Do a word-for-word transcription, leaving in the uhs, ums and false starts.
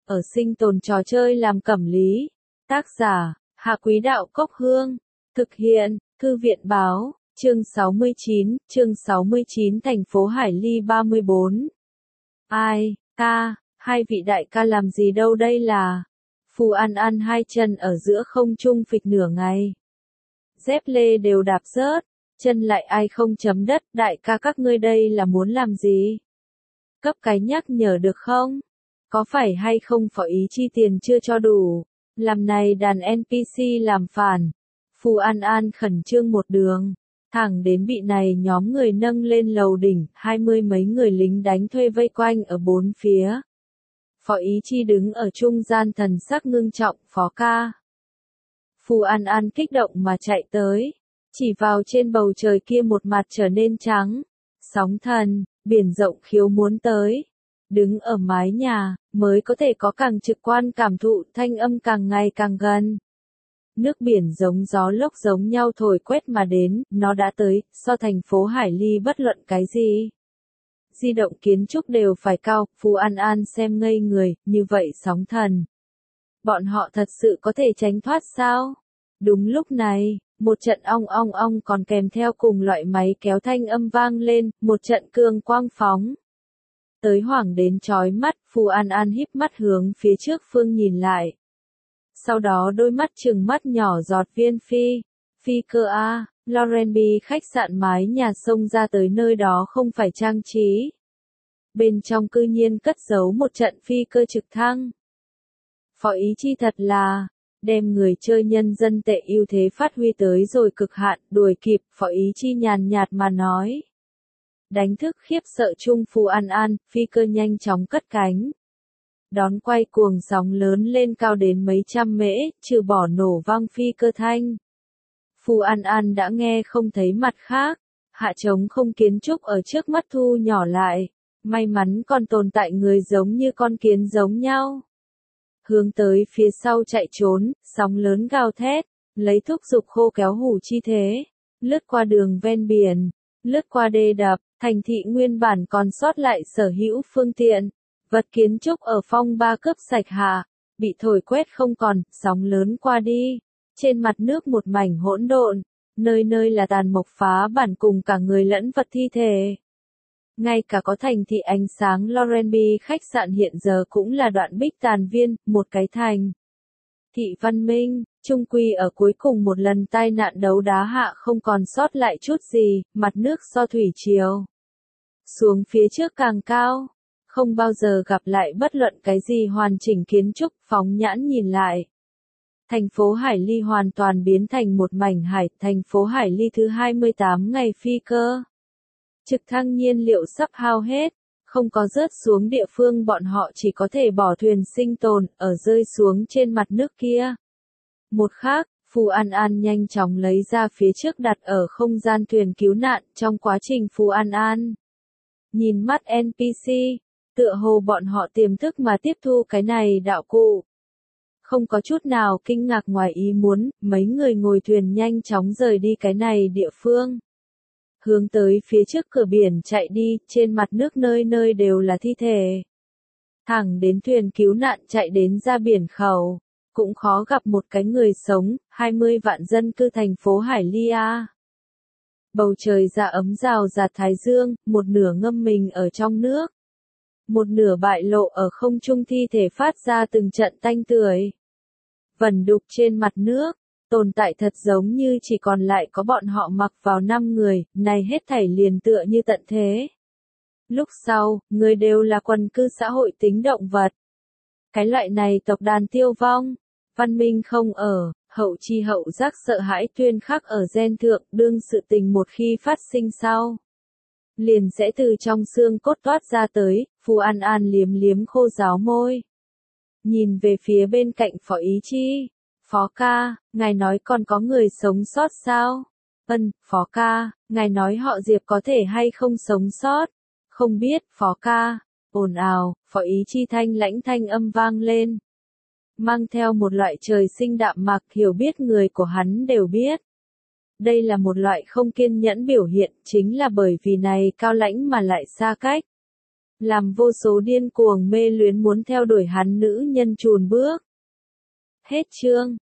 ở sinh tồn trò chơi làm cẩm lý. Tác giả, Hạ Quý Đạo Cốc Hương. Thực hiện, Thư viện Báo, chương sáu mươi chín, chương sáu mươi chín thành phố Hải Ly ba mươi bốn. Ai, ca, hai vị đại ca làm gì đâu đây là? Phù An An hai chân ở giữa không trung phịch nửa ngày. Dép lê đều đạp rớt, chân lại ai không chấm đất, đại ca các ngươi đây là muốn làm gì? Cấp cái nhắc nhở được không? Có phải hay không phó ý chi tiền chưa cho đủ? Làm này đàn en pê xê làm phản. Phù An An khẩn trương một đường, thẳng đến bị này nhóm người nâng lên lầu đỉnh, hai mươi mấy người lính đánh thuê vây quanh ở bốn phía. Phó ý chi đứng ở trung gian thần sắc ngưng trọng, phó ca. Phù An An kích động mà chạy tới, chỉ vào trên bầu trời kia một mặt trở nên trắng. Sóng thần, biển rộng khiếu muốn tới. Đứng ở mái nhà, mới có thể có càng trực quan cảm thụ thanh âm càng ngày càng gần. Nước biển giống gió lốc giống nhau thổi quét mà đến, nó đã tới, so thành phố Hải Ly bất luận cái gì. Di động kiến trúc đều phải cao, Phù An An xem ngây người, như vậy sóng thần. Bọn họ thật sự có thể tránh thoát sao? Đúng lúc này, một trận ong ong ong còn kèm theo cùng loại máy kéo thanh âm vang lên, một trận cường quang phóng. Tới hoảng đến chói mắt, Phù An An híp mắt hướng phía trước phương nhìn lại. Sau đó đôi mắt trừng mắt nhỏ giọt viên phi. Phi cơ A, Lorenby khách sạn mái nhà sông ra tới nơi đó không phải trang trí. Bên trong cư nhiên cất giấu một trận phi cơ trực thăng. Phó ý chi thật là, đem người chơi nhân dân tệ ưu thế phát huy tới rồi cực hạn, đuổi kịp, phó ý chi nhàn nhạt mà nói. Đánh thức khiếp sợ chung Phù An An, phi cơ nhanh chóng cất cánh. Đón quay cuồng sóng lớn lên cao đến mấy trăm mễ, trừ bỏ nổ vang phi cơ thanh. Phù An An đã nghe không thấy mặt khác, hạ trống không kiến trúc ở trước mắt thu nhỏ lại, may mắn còn tồn tại người giống như con kiến giống nhau. Hướng tới phía sau chạy trốn, sóng lớn gào thét, lấy thúc giục khô kéo hủ chi thế, lướt qua đường ven biển, lướt qua đê đập, thành thị nguyên bản còn sót lại sở hữu phương tiện, vật kiến trúc ở phong ba cướp sạch hạ, bị thổi quét không còn, sóng lớn qua đi, trên mặt nước một mảnh hỗn độn, nơi nơi là tàn mộc phá bản cùng cả người lẫn vật thi thể. Ngay cả có thành thị ánh sáng Lorenby khách sạn hiện giờ cũng là đoạn bích tàn viên, một cái thành. Thị văn minh, trung quy ở cuối cùng một lần tai nạn đấu đá hạ không còn sót lại chút gì, mặt nước so thủy triều. Xuống phía trước càng cao, không bao giờ gặp lại bất luận cái gì hoàn chỉnh kiến trúc, phóng nhãn nhìn lại. Thành phố Hải Ly hoàn toàn biến thành một mảnh hải, thành phố Hải Ly thứ hai mươi tám ngày phi cơ. Trực thăng nhiên liệu sắp hao hết, không có rớt xuống địa phương bọn họ chỉ có thể bỏ thuyền sinh tồn, ở rơi xuống trên mặt nước kia. Một khác, Phù An An nhanh chóng lấy ra phía trước đặt ở không gian thuyền cứu nạn, trong quá trình Phù An An. Nhìn mắt en pê xê, tựa hồ bọn họ tiềm thức mà tiếp thu cái này đạo cụ. Không có chút nào kinh ngạc ngoài ý muốn, mấy người ngồi thuyền nhanh chóng rời đi cái này địa phương. Hướng tới phía trước cửa biển chạy đi, trên mặt nước nơi nơi đều là thi thể. Thẳng đến thuyền cứu nạn chạy đến ra biển khẩu, cũng khó gặp một cái người sống, hai mươi vạn dân cư thành phố Hải Ly A. Bầu trời dạ ấm rào rạt thái dương, một nửa ngâm mình ở trong nước. Một nửa bại lộ ở không trung thi thể phát ra từng trận tanh tưởi. Vẩn đục trên mặt nước, tồn tại thật giống như chỉ còn lại có bọn họ mặc vào năm người, này hết thảy liền tựa như tận thế. Lúc sau, người đều là quần cư xã hội tính động vật. Cái loại này tộc đàn tiêu vong, văn minh không ở, hậu chi hậu giác sợ hãi tuyên khắc ở gen thượng, đương sự tình một khi phát sinh sau. Liền sẽ từ trong xương cốt toát ra tới, Phù An An liếm liếm khô ráo môi. Nhìn về phía bên cạnh phó ý chi. Phó ca, ngài nói còn có người sống sót sao? Ân, phó ca, ngài nói họ Diệp có thể hay không sống sót? Không biết, phó ca. Ồn ào, phó ý chi thanh lãnh thanh âm vang lên. Mang theo một loại trời sinh đạm mạc hiểu biết người của hắn đều biết. Đây là một loại không kiên nhẫn biểu hiện, chính là bởi vì này cao lãnh mà lại xa cách. làm vô số điên cuồng mê luyến muốn theo đuổi hắn nữ nhân chùn bước. Hết chương.